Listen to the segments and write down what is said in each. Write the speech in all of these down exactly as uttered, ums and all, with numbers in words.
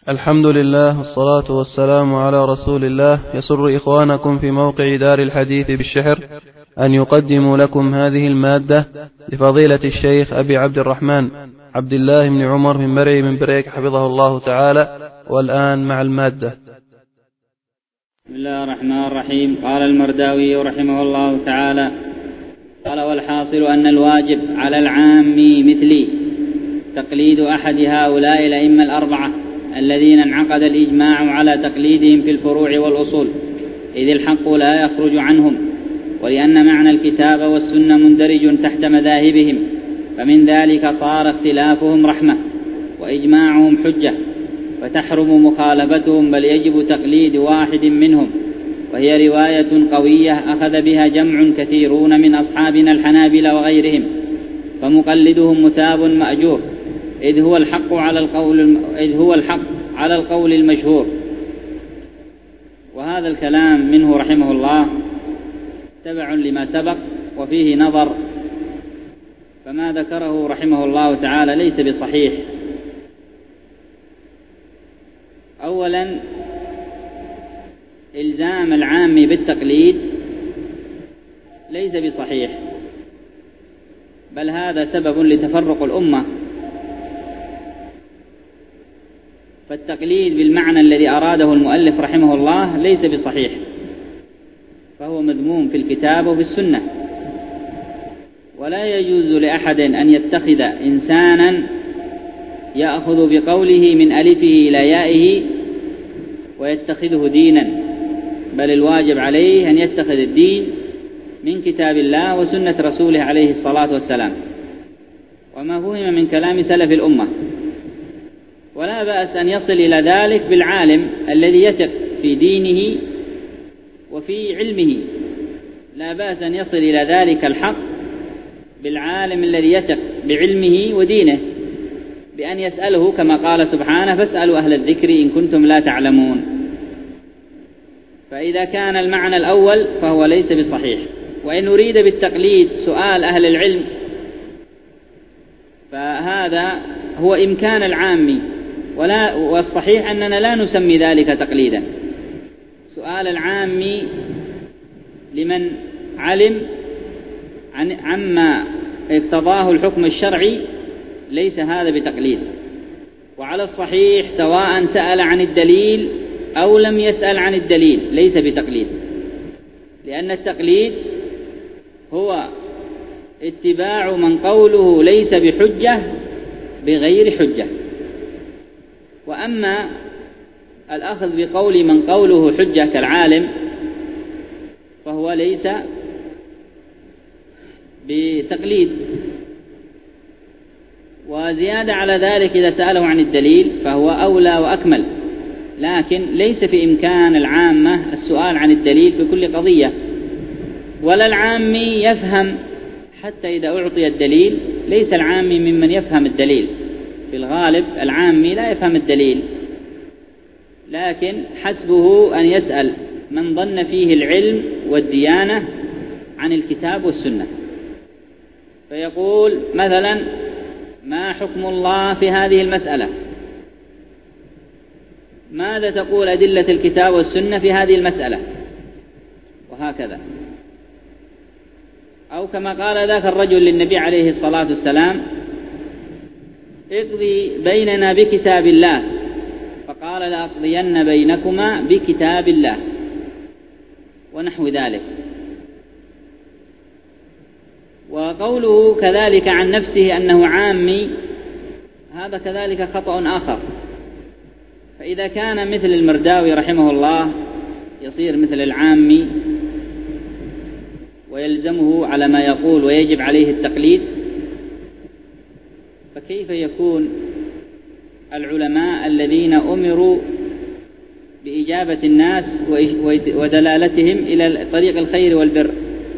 الحمد لله والصلاة والسلام على رسول الله. يسر إخوانكم في موقع دار الحديث بالشحر أن يقدموا لكم هذه المادة لفضيلة الشيخ أبي عبد الرحمن عبد الله بن عمر من مرعي من بريك حفظه الله تعالى. والآن مع المادة. بسم الله الرحمن الرحيم. قال المرداوي رحمه الله تعالى: قال: والحاصل أن الواجب على العام مثلي تقليد أحد هؤلاء الأئمة الأربعة الذين انعقد الإجماع على تقليدهم في الفروع والأصول، إذ الحق لا يخرج عنهم، ولأن معنى الكتاب والسنة مندرج تحت مذاهبهم، فمن ذلك صار اختلافهم رحمة وإجماعهم حجة، فتحرم مخالفتهم، بل يجب تقليد واحد منهم، وهي رواية قوية أخذ بها جمع كثيرون من أصحابنا الحنابلة وغيرهم، فمقلدهم متاب مأجور، إذ هو الحق على القول إذ هو الحق على القول المشهور. وهذا الكلام منه رحمه الله تبع لما سبق وفيه نظر، فما ذكره رحمه الله تعالى ليس بصحيح. أولا، إلزام العام بالتقليد ليس بصحيح، بل هذا سبب لتفرق الأمة، فالتقليد بالمعنى الذي أراده المؤلف رحمه الله ليس بصحيح، فهو مذموم في الكتاب وفي السنة. ولا يجوز لأحد أن يتخذ إنسانا يأخذ بقوله من ألفه إلى يائه ويتخذه دينا، بل الواجب عليه أن يتخذ الدين من كتاب الله وسنة رسوله عليه الصلاة والسلام، وما فهم من كلام سلف الأمة. ولا بأس أن يصل إلى ذلك بالعالم الذي يثق في دينه وفي علمه، لا بأس أن يصل إلى ذلك الحق بالعالم الذي يثق بعلمه ودينه، بأن يسأله كما قال سبحانه: فاسألوا أهل الذكر إن كنتم لا تعلمون. فإذا كان المعنى الأول فهو ليس بصحيح. وإن أريد بالتقليد سؤال أهل العلم فهذا هو إمكان العامي، ولا والصحيح أننا لا نسمي ذلك تقليدا. سؤال العامي لمن علم عن عما اقتضاه الحكم الشرعي ليس هذا بتقليد. وعلى الصحيح سواء سأل عن الدليل أو لم يسأل عن الدليل ليس بتقليد، لأن التقليد هو اتباع من قوله ليس بحجة بغير حجة. وأما الأخذ بقول من قوله حجة كالعالم فهو ليس بتقليد. وزيادة على ذلك إذا سأله عن الدليل فهو أولى وأكمل، لكن ليس في إمكان العامة السؤال عن الدليل في كل قضية، ولا العامي يفهم حتى إذا أعطي الدليل. ليس العامي ممن يفهم الدليل، في الغالب العامي لا يفهم الدليل، لكن حسبه أن يسأل من ظن فيه العلم والديانة عن الكتاب والسنة، فيقول مثلا: ما حكم الله في هذه المسألة؟ ماذا تقول أدلة الكتاب والسنة في هذه المسألة؟ وهكذا. أو كما قال ذاك الرجل للنبي عليه الصلاة والسلام: اقضي بيننا بكتاب الله، فقال: لأقضين بينكما بكتاب الله، ونحو ذلك. وقوله كذلك عن نفسه أنه عامي هذا كذلك خطأ آخر. فإذا كان مثل المرداوي رحمه الله يصير مثل العامي ويلزمه على ما يقول ويجب عليه التقليد، فكيف يكون العلماء الذين أمروا بإجابة الناس ودلالتهم إلى طريق الخير والبر؟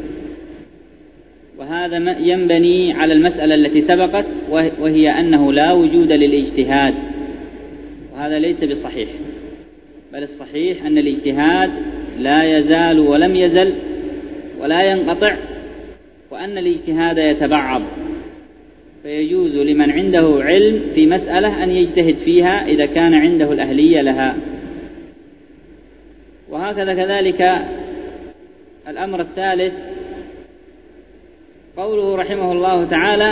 وهذا ينبني على المسألة التي سبقت، وهي أنه لا وجود للاجتهاد، وهذا ليس بصحيح، بل الصحيح أن الاجتهاد لا يزال ولم يزل ولا ينقطع، وأن الاجتهاد يتبعض، فيجوز لمن عنده علم في مسألة أن يجتهد فيها إذا كان عنده الأهلية لها. وهكذا كذلك الأمر الثالث قوله رحمه الله تعالى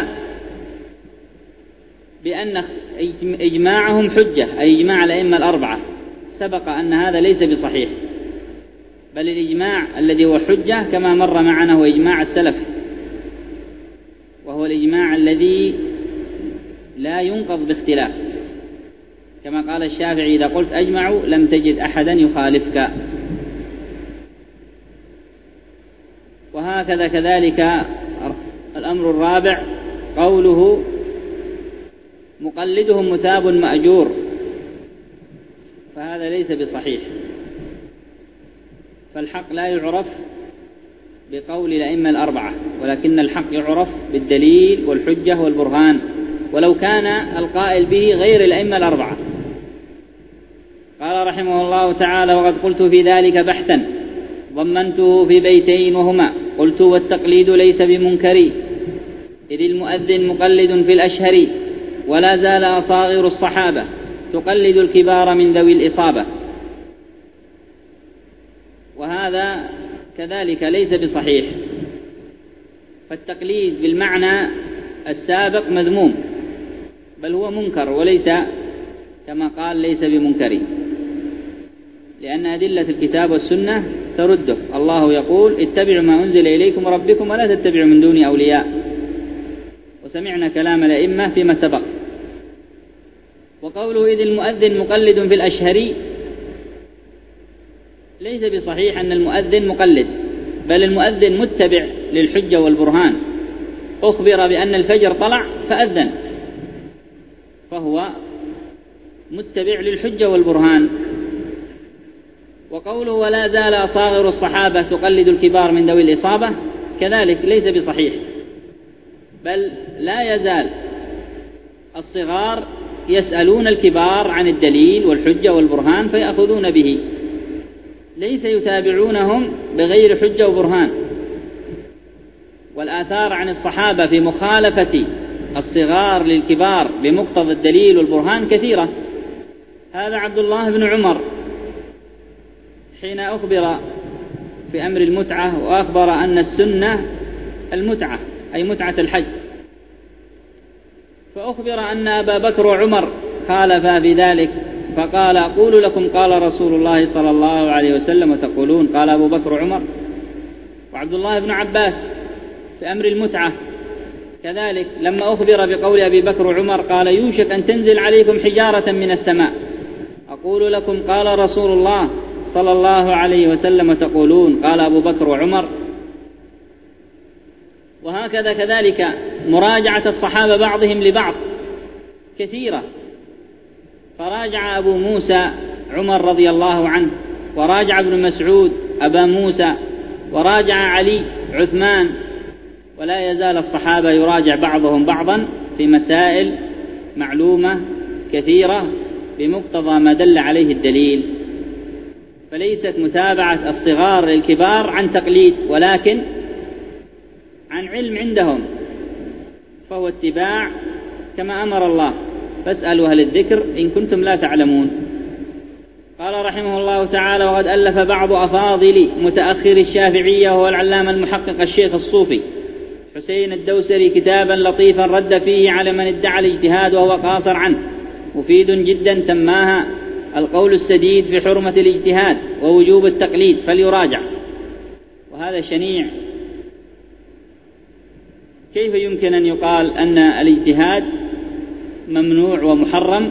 بأن إجماعهم حجة، أي إجماع الأئمة الأربعة. سبق أن هذا ليس بصحيح، بل الإجماع الذي هو حجة كما مر معنا هو إجماع السلف، وهو الإجماع الذي لا ينقض باختلاف، كما قال الشافعي: إذا قلت أجمعوا لم تجد أحدا يخالفك. وهكذا كذلك الأمر الرابع قوله: مقلدهم مثاب مأجور، فهذا ليس بصحيح، فالحق لا يعرف بقول الأئمة الأربعة، ولكن الحق يعرف بالدليل والحجة والبرهان، ولو كان القائل به غير الأئمة الأربعة. قال رحمه الله تعالى: وقد قلت في ذلك بحثا ضمنته في بيتين وهما: قلت والتقليد ليس بمنكر، إذ المؤذن مقلد في الأشهر، ولا زال أصاغر الصحابة تقلد الكبار من ذوي الإصابة. وهذا كذلك ليس بصحيح، فالتقليد بالمعنى السابق مذموم، بل هو منكر، وليس كما قال ليس بمنكر، لأن أدلة الكتاب والسنة ترده. الله يقول: اتبعوا ما أنزل إليكم ربكم ولا تتبعوا من دون أولياء. وسمعنا كلام الأئمة فيما سبق. وقوله: إذ المؤذن مقلد في الأشهر، ليس بصحيح أن المؤذن مقلد، بل المؤذن متبع للحجة والبرهان. أخبر بأن الفجر طلع فأذن، فهو متبع للحجة والبرهان. وقوله: ولا زال أصاغر الصحابة تقلد الكبار من ذوي الإصابة، كذلك ليس بصحيح، بل لا يزال الصغار يسألون الكبار عن الدليل والحجة والبرهان فيأخذون به، ليس يتابعونهم بغير حجة وبرهان. والآثار عن الصحابة في مخالفة الصغار للكبار بمقتضى الدليل والبرهان كثيرة. هذا عبد الله بن عمر حين أخبر في أمر المتعة، وأخبر أن السنة المتعة أي متعة الحج، فأخبر أن أبا بكر وعمر خالفا في ذلك، فقال: أقول لكم قال رسول الله صلى الله عليه وسلم وتقولون قال أبو بكر وعمر. وعبد الله بن عباس في أمر المتعة كذلك لما أخبر بقول أبي بكر وعمر قال: يوشك أن تنزل عليكم حجارة من السماء، أقول لكم قال رسول الله صلى الله عليه وسلم وتقولون قال أبو بكر وعمر. وهكذا كذلك مراجعة الصحابة بعضهم لبعض كثيرة، فراجع أبو موسى عمر رضي الله عنه، وراجع ابن مسعود أبا موسى، وراجع علي عثمان، ولا يزال الصحابة يراجع بعضهم بعضا في مسائل معلومة كثيرة بمقتضى ما دل عليه الدليل. فليست متابعة الصغار للكبار عن تقليد، ولكن عن علم عندهم، فهو اتباع كما أمر الله: فاسألوا أهل الذكر إن كنتم لا تعلمون. قال رحمه الله تعالى: وقد ألف بعض أفاضل متأخر الشافعية وهو العلامة المحقق الشيخ الصوفي حسين الدوسري كتابا لطيفا رد فيه على من ادعى الاجتهاد وهو قاصر عنه، مفيد جدا، سماها القول السديد في حرمة الاجتهاد ووجوب التقليد، فليراجع. وهذا شنيع. كيف يمكن أن يقال أن الاجتهاد ممنوع ومحرم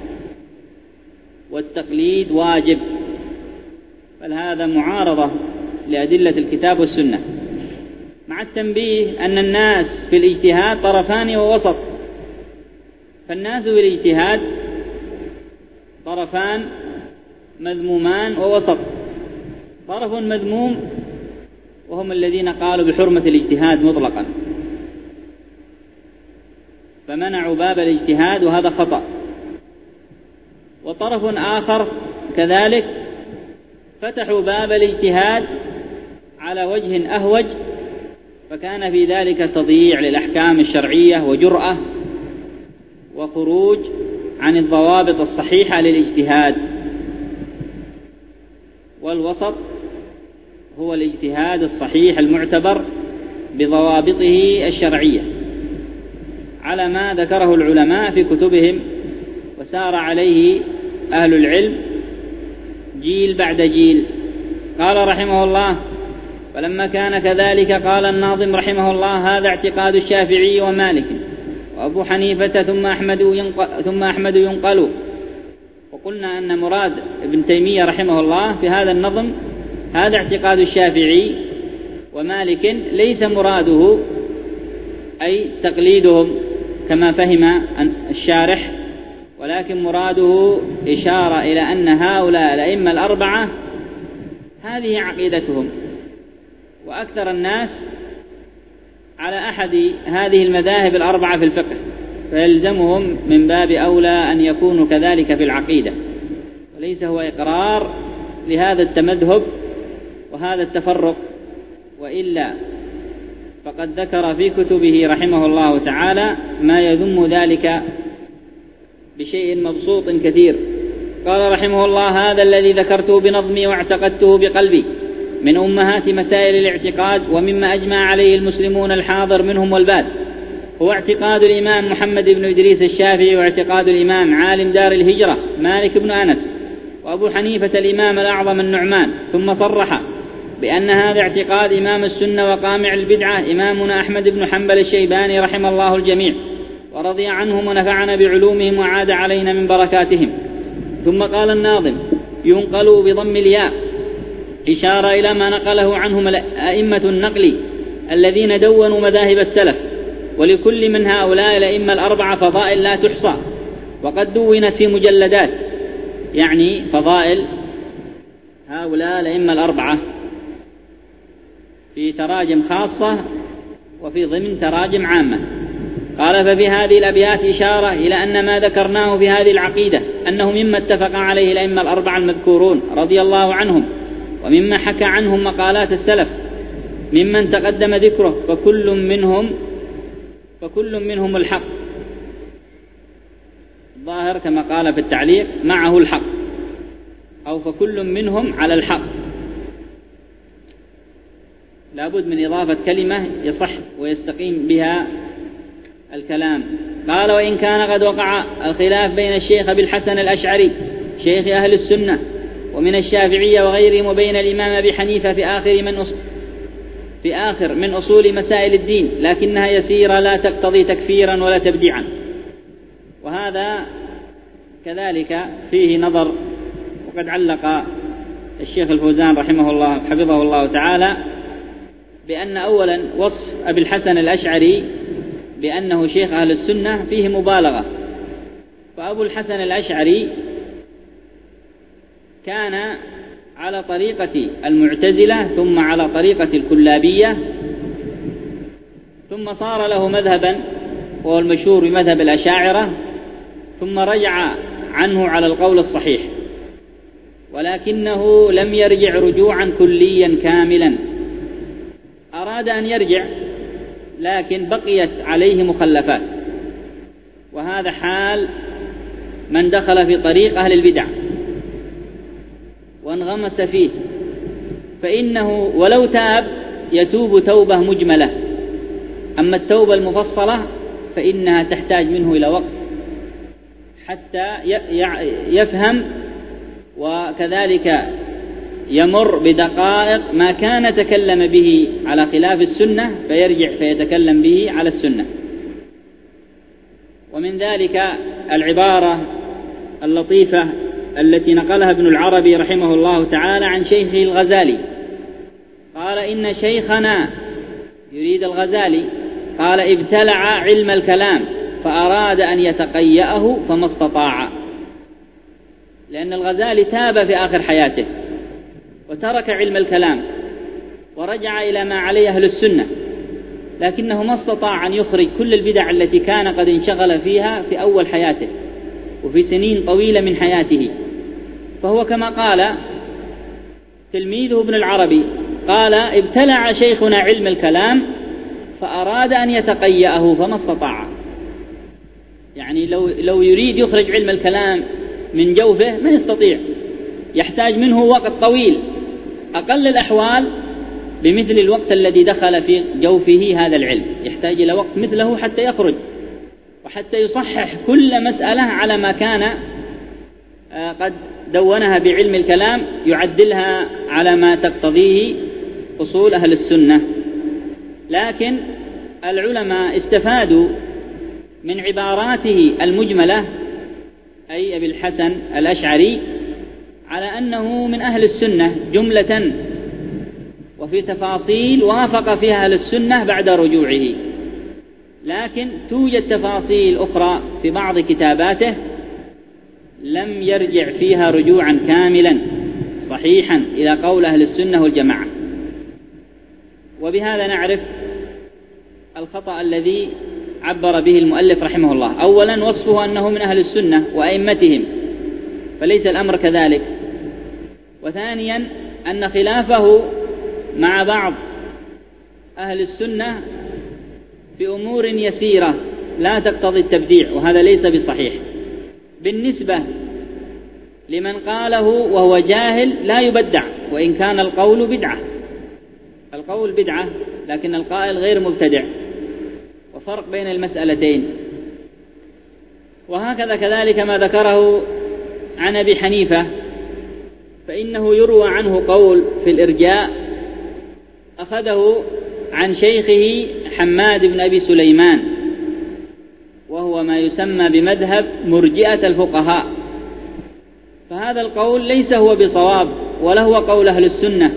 والتقليد واجب؟ بل هذا معارضة لأدلة الكتاب والسنة، مع التنبيه أن الناس في الاجتهاد طرفان ووسط. فالناس في الاجتهاد طرفان مذمومان ووسط. طرف مذموم وهم الذين قالوا بحرمة الاجتهاد مطلقا، فمنعوا باب الاجتهاد، وهذا خطأ. وطرف آخر كذلك فتحوا باب الاجتهاد على وجه أهوج، فكان في ذلك تضييع للأحكام الشرعية وجرأة وخروج عن الضوابط الصحيحة للاجتهاد. والوسط هو الاجتهاد الصحيح المعتبر بضوابطه الشرعية على ما ذكره العلماء في كتبهم وسار عليه أهل العلم جيل بعد جيل. قال رحمه الله: فلما كان كذلك قال الناظم رحمه الله: هذا اعتقاد الشافعي ومالك وأبو حنيفة ثم أحمد ينقل, ثم أحمد ينقل. وقلنا أن مراد ابن تيمية رحمه الله في هذا النظم هذا اعتقاد الشافعي ومالك ليس مراده أي تقليدهم كما فهم الشارح، ولكن مراده إشارة إلى أن هؤلاء الأئمة الأربعة هذه عقيدتهم، وأكثر الناس على أحد هذه المذاهب الأربعة في الفقه، فيلزمهم من باب أولى أن يكونوا كذلك في العقيدة، وليس هو إقرار لهذا التمذهب وهذا التفرق. وإلا فقد ذكر في كتبه رحمه الله تعالى ما يذم ذلك بشيء مبسوط كثير. قال رحمه الله: هذا الذي ذكرته بنظمي واعتقدته بقلبي من أمهات مسائل الاعتقاد ومما أجمع عليه المسلمون الحاضر منهم والباد، هو اعتقاد الإمام محمد بن إدريس الشافعي، واعتقاد الإمام عالم دار الهجرة مالك بن أنس، وأبو حنيفة الإمام الأعظم النعمان. ثم صرح بأن هذا اعتقاد إمام السنة وقامع البدعة إمامنا أحمد بن حنبل الشيباني رحم الله الجميع ورضي عنهم ونفعنا بعلومهم وعاد علينا من بركاتهم. ثم قال الناظم: ينقل بضم الياء، إشارة إلى ما نقله عنهم أئمة النقل الذين دونوا مذاهب السلف، ولكل من هؤلاء الأئمة الأربعة فضائل لا تحصى، وقد دونت في مجلدات، يعني فضائل هؤلاء الأئمة الأربعة في تراجم خاصة وفي ضمن تراجم عامة. قال: ففي هذه الأبيات إشارة إلى أن ما ذكرناه في هذه العقيدة أنه مما اتفق عليه الأئمة الأربعة المذكورون رضي الله عنهم، ومما حكى عنهم مقالات السلف ممن تقدم ذكره، فكل منهم فكل منهم الحق، الظاهر كما قال في التعليق معه الحق، أو فكل منهم على الحق، لابد من إضافة كلمة يصح ويستقيم بها الكلام. قال: وإن كان قد وقع الخلاف بين الشيخ أبي الحسن الأشعري شيخ أهل السنة ومن الشافعية وغيرهم وبين الإمام أبي حنيفة في آخر من أصول في آخر من أصول مسائل الدين، لكنها يسيرة لا تقتضي تكفيرا ولا تبديعا. وهذا كذلك فيه نظر، وقد علق الشيخ الفوزان رحمه الله حفظه الله تعالى بأن أولا وصف أبي الحسن الأشعري بأنه شيخ أهل السنة فيه مبالغة، فأبو الحسن الأشعري كان على طريقة المعتزلة ثم على طريقة الكلابية، ثم صار له مذهبا وهو المشهور بمذهب الأشاعرة، ثم رجع عنه على القول الصحيح، ولكنه لم يرجع رجوعا كليا كاملا، أراد أن يرجع لكن بقيت عليه مخلفات، وهذا حال من دخل في طريق أهل البدع وانغمس فيه، فإنه ولو تاب يتوب توبة مجملة، أما التوبة المفصلة فإنها تحتاج منه إلى وقت حتى يفهم، وكذلك يمر بدقائق ما كان تكلم به على خلاف السنة فيرجع فيتكلم به على السنة. ومن ذلك العبارة اللطيفة التي نقلها ابن العربي رحمه الله تعالى عن شيخه الغزالي، قال: إن شيخنا، يريد الغزالي، قال: ابتلع علم الكلام فأراد أن يتقيأه فما استطاع، لأن الغزالي تاب في آخر حياته وترك علم الكلام ورجع إلى ما عليه أهل السنة، لكنه ما استطاع أن يخرج كل البدع التي كان قد انشغل فيها في أول حياته وفي سنين طويلة من حياته. فهو كما قال تلميذه ابن العربي، قال: ابتلع شيخنا علم الكلام فأراد أن يتقيأه فما استطاع. يعني لو, لو يريد يخرج علم الكلام من جوفه ما يستطيع، يحتاج منه وقت طويل، أقل الأحوال بمثل الوقت الذي دخل في جوفه هذا العلم، يحتاج إلى وقت مثله حتى يخرج وحتى يصحح كل مسألة على ما كان قد دونها بعلم الكلام، يعدلها على ما تقتضيه أصول أهل السنة. لكن العلماء استفادوا من عباراته المجملة، أي أبي الحسن الأشعري، على أنه من أهل السنة جملة، وفي تفاصيل وافق فيها أهل السنة بعد رجوعه. لكن توجد تفاصيل أخرى في بعض كتاباته لم يرجع فيها رجوعا كاملا صحيحا إلى قول أهل السنة والجماعة. وبهذا نعرف الخطأ الذي عبر به المؤلف رحمه الله. أولا وصفه أنه من أهل السنة وأئمتهم، فليس الأمر كذلك. وثانيا أن خلافه مع بعض أهل السنة في أمور يسيرة لا تقتضي التبديع، وهذا ليس بصحيح. بالنسبة لمن قاله وهو جاهل لا يبدع، وإن كان القول بدعة، القول بدعة لكن القائل غير مبتدع، وفرق بين المسألتين. وهكذا كذلك ما ذكره عن أبي حنيفة، فإنه يروى عنه قول في الإرجاء أخذه عن شيخه حماد بن أبي سليمان، وهو ما يسمى بمذهب مرجئة الفقهاء، فهذا القول ليس هو بصواب ولا هو قول أهل السنة.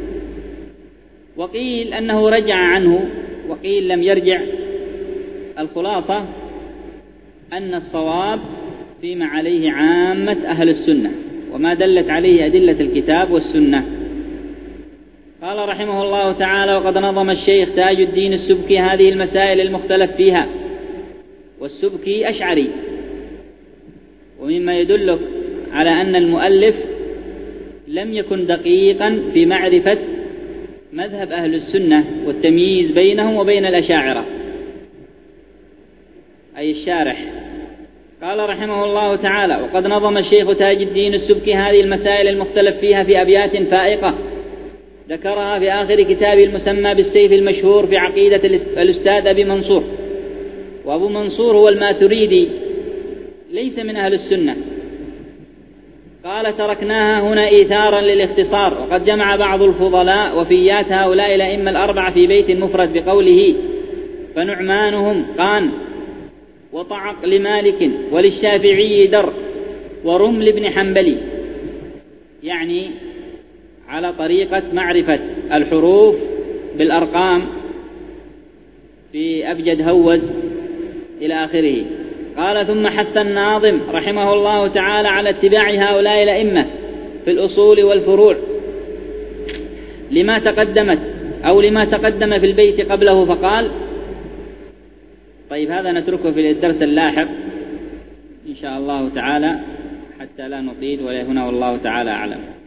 وقيل أنه رجع عنه وقيل لم يرجع. الخلاصة أن الصواب فيما عليه عامة أهل السنة وما دلت عليه أدلة الكتاب والسنة. قال رحمه الله تعالى: وقد نظم الشيخ تاج الدين السبكي هذه المسائل المختلف فيها. والسبكي أشعري، ومما يدلك على أن المؤلف لم يكن دقيقا في معرفة مذهب أهل السنة والتمييز بينهم وبين الأشاعرة، أي الشارح. قال رحمه الله تعالى: وقد نظم الشيخ تاج الدين السبكي هذه المسائل المختلف فيها في أبيات فائقة ذكرها في آخر كتابه المسمى بالسيف المشهور في عقيدة الأستاذ أبي منصور. وأبو منصور هو الماتريدي، ليس من أهل السنة. قال: تركناها هنا إيثارا للاختصار، وقد جمع بعض الفضلاء وفيات هؤلاء الأئمة الأربعة في بيت مفرد بقوله: فنعمانهم قان وطعق لمالك وللشافعي در ورمل بن حنبلي، يعني على طريقة معرفة الحروف بالأرقام في أبجد هوز إلى آخره. قال: ثم حث الناظم رحمه الله تعالى على اتباع هؤلاء الأئمة في الأصول والفروع لما تقدمت أو لما تقدم في البيت قبله، فقال. طيب هذا نتركه في الدرس اللاحق إن شاء الله تعالى حتى لا نطيل، ولا هنا والله تعالى أعلم.